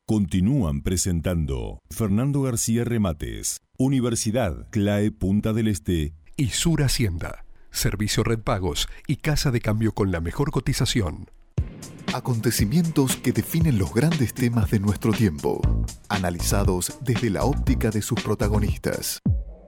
Continúan presentando Fernando García Remates, Universidad CLAE Punta del Este y Sur Hacienda, Servicio Red Pagos y Casa de Cambio con la mejor cotización. Acontecimientos que definen los grandes temas de nuestro tiempo, analizados desde la óptica de sus protagonistas.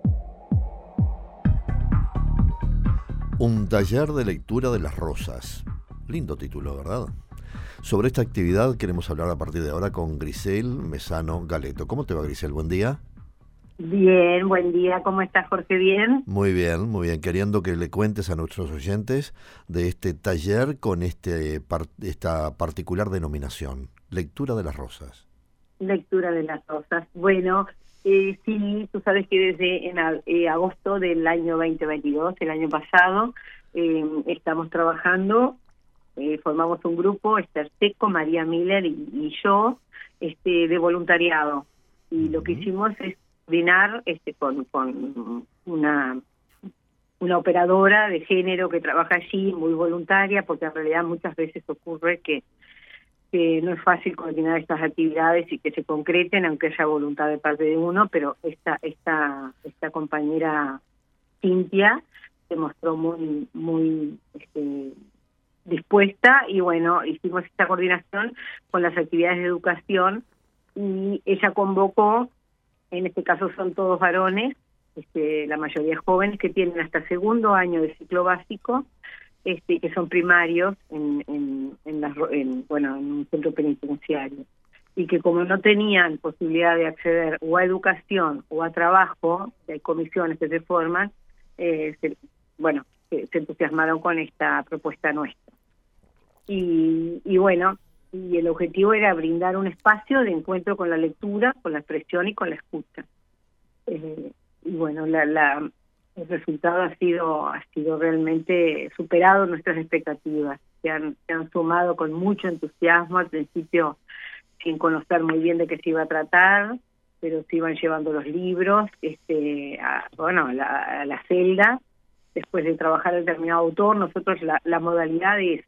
Un taller de lectura de las rosas. Lindo título, ¿verdad? Sobre esta actividad queremos hablar a partir de ahora con Grisel Mesano Galeto. ¿Cómo te va, Grisel? Buen día. Bien, buen día. ¿Cómo estás, Jorge? ¿Bien? Muy bien, muy bien. Queriendo que le cuentes a nuestros oyentes de este taller con esta particular denominación, Lectura de las Rosas. Lectura de las Rosas. Bueno, sí, tú sabes que desde agosto del año 2022, el año pasado, estamos trabajando. Formamos un grupo, Esther Seco, María Miller y yo, de voluntariado. Y lo que hicimos es coordinar con una operadora de género que trabaja allí, muy voluntaria, porque en realidad muchas veces ocurre que no es fácil coordinar estas actividades y que se concreten, aunque haya voluntad de parte de uno, pero esta compañera Cintia se mostró muy dispuesta y bueno, hicimos esta coordinación con las actividades de educación y ella convocó, en este caso son todos varones, la mayoría jóvenes que tienen hasta segundo año de ciclo básico, que son primarios en un centro penitenciario y que como no tenían posibilidad de acceder o a educación o a trabajo, hay comisiones que se forman, se entusiasmaron con esta propuesta nuestra. Y el objetivo era brindar un espacio de encuentro con la lectura, con la expresión y con la escucha. El resultado ha sido realmente superado nuestras expectativas. Se han sumado con mucho entusiasmo, al principio sin conocer muy bien de qué se iba a tratar, pero se iban llevando los libros a la celda. Después de trabajar determinado autor, nosotros la modalidad es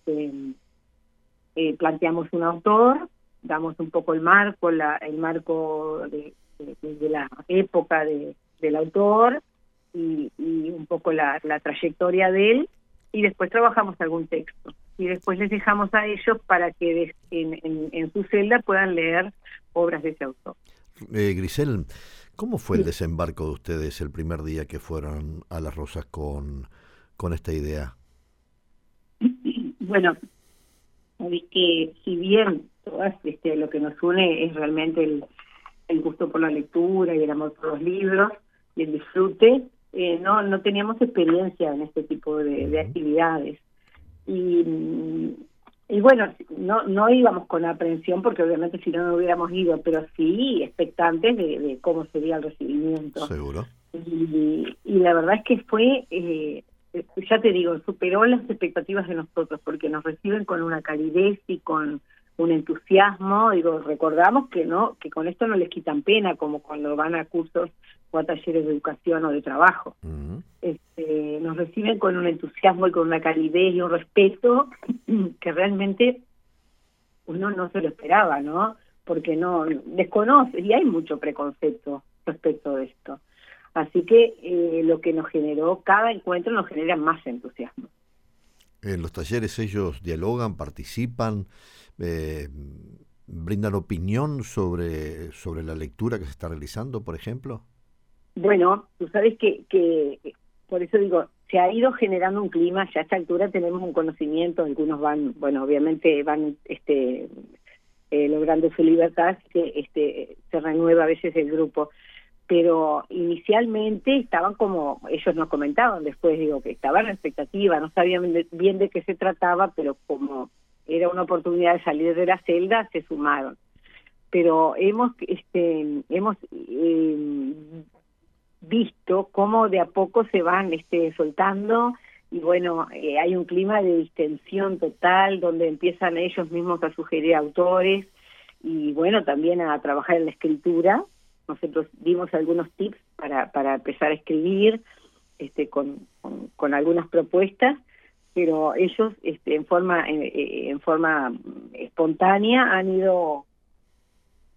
planteamos un autor, damos un poco el marco de la época del autor y un poco la trayectoria de él, y después trabajamos algún texto. Y después les dejamos a ellos para que en su celda puedan leer obras de ese autor. Grisel, ¿cómo fue el desembarco de ustedes el primer día que fueron a Las Rosas con esta idea? Bueno, sabés que si bien todas lo que nos une es realmente el gusto por la lectura y el amor por los libros y el disfrute, no teníamos experiencia en este tipo de actividades. Y bueno, no íbamos con aprensión porque obviamente si no hubiéramos ido, pero sí expectantes de cómo sería el recibimiento. Seguro. Y la verdad es que fue, ya te digo, superó las expectativas de nosotros porque nos reciben con una calidez y con un entusiasmo. Digo, recordamos que con esto no les quitan pena como cuando van a cursos o a talleres de educación o de trabajo. Uh-huh. Nos reciben con un entusiasmo y con una calidez y un respeto que realmente uno no se lo esperaba, ¿no? Porque no desconoce y hay mucho preconcepto respecto de esto. Así que lo que nos generó, cada encuentro nos genera más entusiasmo. En los talleres ellos dialogan, participan, brindan opinión sobre la lectura que se está realizando, por ejemplo. Bueno, tú sabes que por eso digo, se ha ido generando un clima, ya a esta altura tenemos un conocimiento, algunos obviamente van logrando su libertad, que se renueva a veces el grupo, pero inicialmente estaban como, ellos nos comentaban después, digo, que estaban en expectativa, no sabían bien de qué se trataba, pero como era una oportunidad de salir de la celda, se sumaron. Pero hemos visto cómo de a poco se van soltando y bueno, hay un clima de distensión total donde empiezan ellos mismos a sugerir autores y bueno, también a trabajar en la escritura. Nosotros dimos algunos tips para empezar a escribir con algunas propuestas, pero ellos en forma espontánea han ido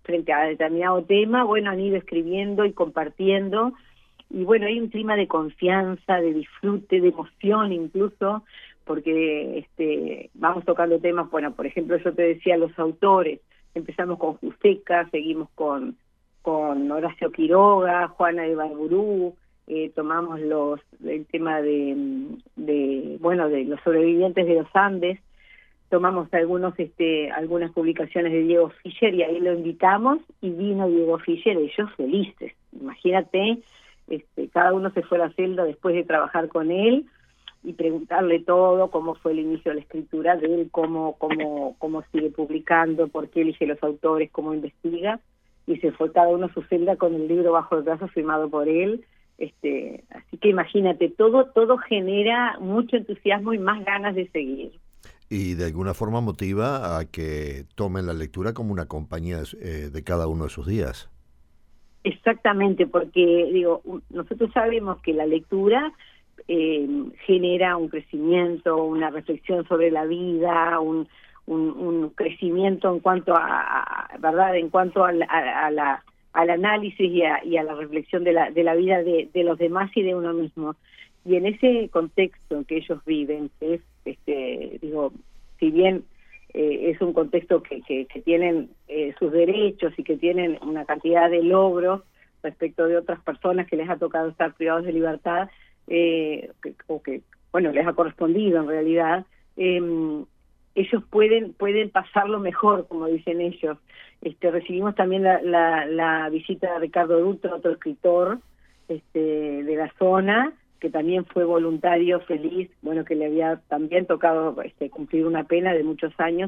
frente a determinado tema, bueno, han ido escribiendo y compartiendo, y bueno, hay un clima de confianza, de disfrute, de emoción incluso, porque vamos tocando temas, bueno, por ejemplo, yo te decía los autores, empezamos con Juseca, seguimos con Horacio Quiroga, Juana de Barburú, tomamos el tema de los sobrevivientes de los Andes, tomamos algunas publicaciones de Diego Fischer y ahí lo invitamos y vino Diego Fischer, ellos felices. Imagínate, cada uno se fue a la celda después de trabajar con él y preguntarle todo, cómo fue el inicio de la escritura de él, cómo sigue publicando, por qué elige los autores, cómo investiga, y se fue cada uno a su celda con el libro bajo el brazo firmado por él. Así que imagínate, todo genera mucho entusiasmo y más ganas de seguir. Y de alguna forma motiva a que tomen la lectura como una compañía de cada uno de sus días. Exactamente, porque nosotros sabemos que la lectura genera un crecimiento, una reflexión sobre la vida, un crecimiento en cuanto a verdad, en cuanto al análisis y a la reflexión de la vida de los demás y de uno mismo. Y en ese contexto que ellos viven, que es si bien es un contexto que tienen sus derechos y que tienen una cantidad de logros respecto de otras personas que les ha tocado estar privados de libertad, les ha correspondido en realidad, ellos pueden pasarlo mejor, como dicen ellos. Recibimos también la visita de Ricardo Dutra, otro escritor de la zona, que también fue voluntario feliz, que le había también tocado cumplir una pena de muchos años,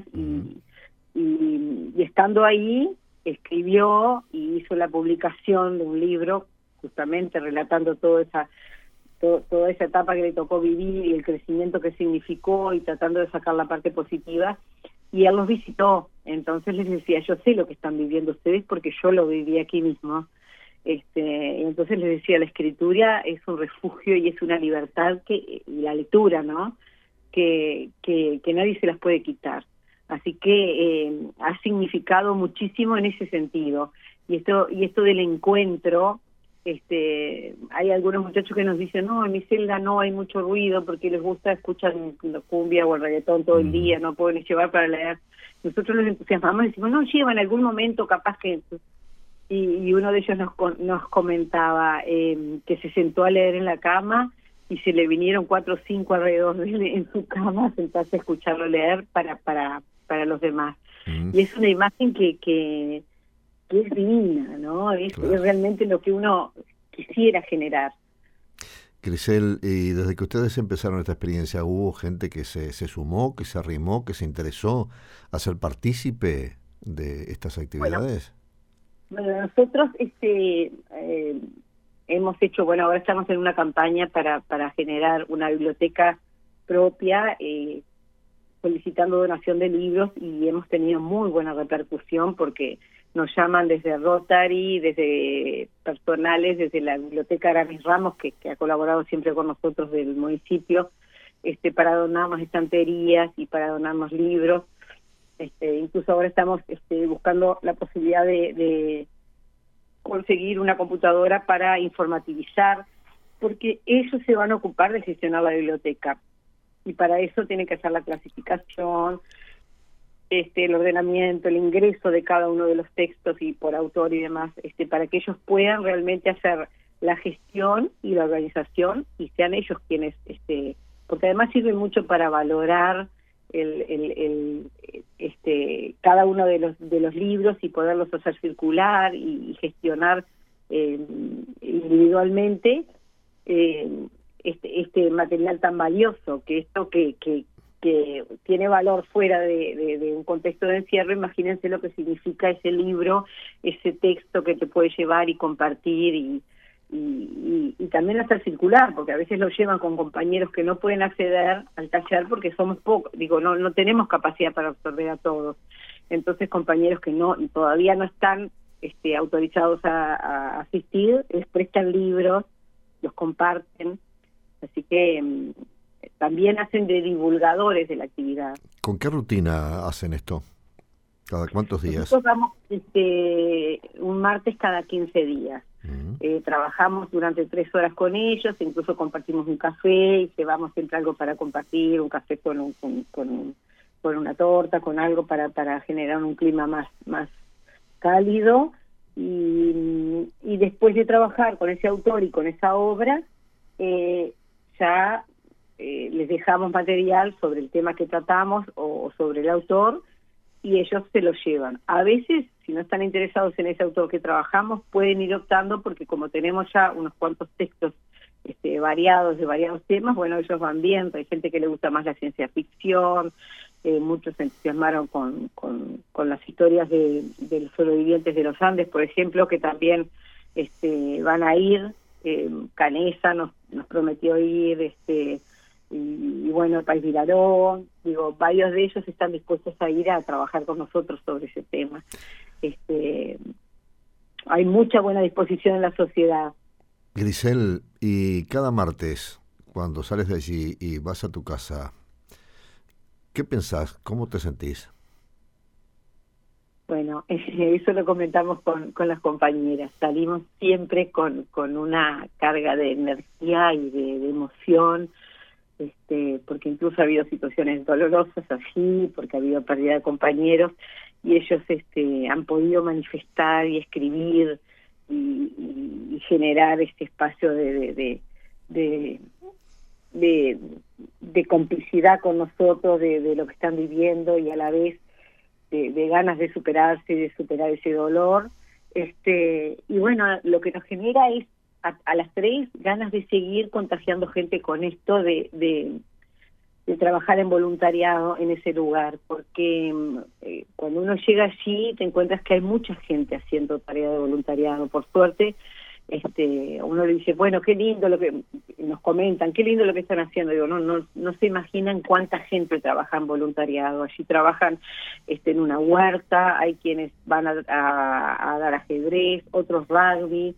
y estando ahí escribió y hizo la publicación de un libro justamente relatando toda esa etapa que le tocó vivir y el crecimiento que significó, y tratando de sacar la parte positiva. Y él los visitó, entonces les decía, yo sé lo que están viviendo ustedes porque yo lo viví aquí mismo. Y entonces les decía, la escritura es un refugio y es una libertad y la lectura, ¿no? Que nadie se las puede quitar. Así que ha significado muchísimo en ese sentido. Y esto del encuentro, hay algunos muchachos que nos dicen, no, en mi celda no hay mucho ruido porque les gusta escuchar cumbia o el reggaetón todo el día, no pueden llevar para leer. Nosotros los entusiasmamos y decimos, no, lleva en algún momento capaz que... Y uno de ellos nos comentaba que se sentó a leer en la cama y se le vinieron 4 o 5 alrededor de él en su cama, sentarse a escucharlo leer para los demás. Y es una imagen que es divina, ¿no? Es realmente lo que uno quisiera generar. Grisel, y desde que ustedes empezaron esta experiencia, ¿hubo gente que se sumó, que se arrimó, que se interesó a ser partícipe de estas actividades? Bueno, nosotros hemos hecho, ahora estamos en una campaña para generar una biblioteca propia, solicitando donación de libros, y hemos tenido muy buena repercusión porque nos llaman desde Rotary, desde personales, desde la biblioteca Aramis Ramos, que ha colaborado siempre con nosotros del municipio, para donarnos estanterías y para donarnos libros. Incluso ahora estamos buscando la posibilidad de conseguir una computadora para informativizar, porque ellos se van a ocupar de gestionar la biblioteca, y para eso tienen que hacer la clasificación, el ordenamiento, el ingreso de cada uno de los textos y por autor y demás, para que ellos puedan realmente hacer la gestión y la organización y sean ellos quienes, porque además sirve mucho para valorar cada uno de los libros y poderlos hacer circular y gestionar individualmente este material tan valioso, que esto que tiene valor fuera de un contexto de encierro. Imagínense lo que significa ese libro, ese texto que te puede llevar y compartir y también hacer circular, porque a veces lo llevan con compañeros que no pueden acceder al taller porque somos pocos, no tenemos capacidad para absorber a todos. Entonces compañeros que todavía no están autorizados a asistir, les prestan libros, los comparten, así que también hacen de divulgadores de la actividad. ¿Con qué rutina hacen esto? ¿Cada cuántos días? Nosotros vamos un martes cada 15 días. Trabajamos durante 3 horas con ellos, incluso compartimos un café y llevamos siempre algo para compartir, un café con una torta, con algo para generar un clima más cálido. Y después de trabajar con ese autor y con esa obra, ya les dejamos material sobre el tema que tratamos o sobre el autor, y ellos se lo llevan. A veces, si no están interesados en ese autor que trabajamos, pueden ir optando, porque como tenemos ya unos cuantos textos variados, de variados temas, bueno, ellos van viendo. Hay gente que le gusta más la ciencia ficción, muchos se entusiasmaron con las historias de los sobrevivientes de los Andes, por ejemplo, que también van a ir. Canesa nos prometió ir, y bueno, País Vilaró, varios de ellos están dispuestos a ir a trabajar con nosotros sobre ese tema. Hay mucha buena disposición en la sociedad. Grisel, y cada martes, cuando sales de allí y vas a tu casa, ¿qué pensás? ¿Cómo te sentís? Bueno, eso lo comentamos con las compañeras. Salimos siempre con una carga de energía y de emoción, porque incluso ha habido situaciones dolorosas así, porque ha habido pérdida de compañeros, y ellos han podido manifestar y escribir y generar este espacio de complicidad con nosotros, de lo que están viviendo, y a la vez de ganas de superarse y de superar ese dolor. Y bueno, lo que nos genera es a las 3 ganas de seguir contagiando gente con esto de trabajar en voluntariado en ese lugar, porque cuando uno llega allí te encuentras que hay mucha gente haciendo tarea de voluntariado. Por suerte, uno le dice, bueno, qué lindo lo que nos comentan, qué lindo lo que están haciendo. Digo, no se imaginan cuánta gente trabaja en voluntariado. Allí trabajan en una huerta, hay quienes van a dar ajedrez, otros rugby,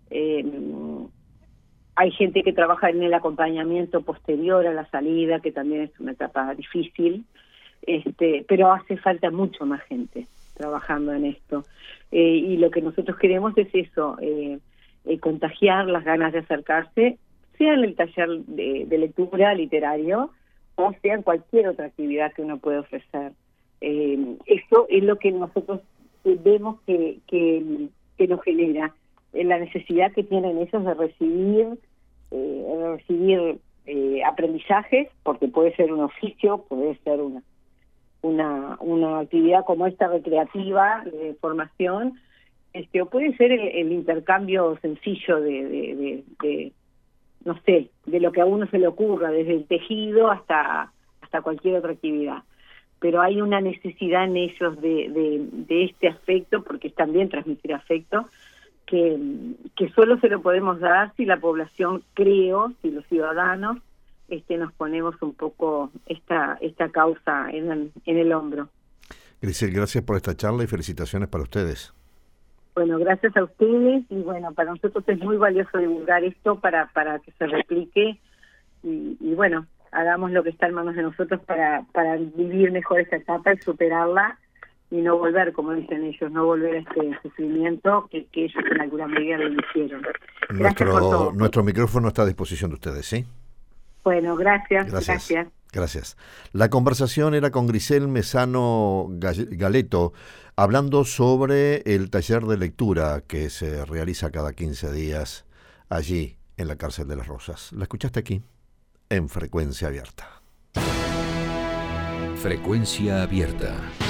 hay gente que trabaja en el acompañamiento posterior a la salida, que también es una etapa difícil, pero hace falta mucho más gente trabajando en esto. Y lo que nosotros queremos es eso, contagiar las ganas de acercarse, sea en el taller de lectura literario o sea en cualquier otra actividad que uno puede ofrecer. Eso es lo que nosotros vemos que nos genera la necesidad que tienen ellos de recibir aprendizajes, porque puede ser un oficio, puede ser una actividad como esta recreativa de formación, o puede ser el intercambio sencillo de no sé, de lo que a uno se le ocurra, desde el tejido hasta cualquier otra actividad. Pero hay una necesidad en ellos de este afecto, porque es también transmitir afecto, que solo se lo podemos dar si la población, creo, si los ciudadanos nos ponemos un poco esta causa en el hombro. Grisel, gracias por esta charla y felicitaciones para ustedes. Bueno, gracias a ustedes, y bueno, para nosotros es muy valioso divulgar esto para que se replique, y bueno, hagamos lo que está en manos de nosotros para vivir mejor esta etapa y superarla, y no volver, como dicen ellos, no volver a este sufrimiento que ellos en alguna medida lo hicieron. Nuestro micrófono está a disposición de ustedes, ¿sí? Bueno, gracias. Gracias. La conversación era con Grisel Mesano Galeto, hablando sobre el taller de lectura que se realiza cada 15 días allí en la Cárcel de las Rosas. La escuchaste aquí, en Frecuencia Abierta. Frecuencia Abierta.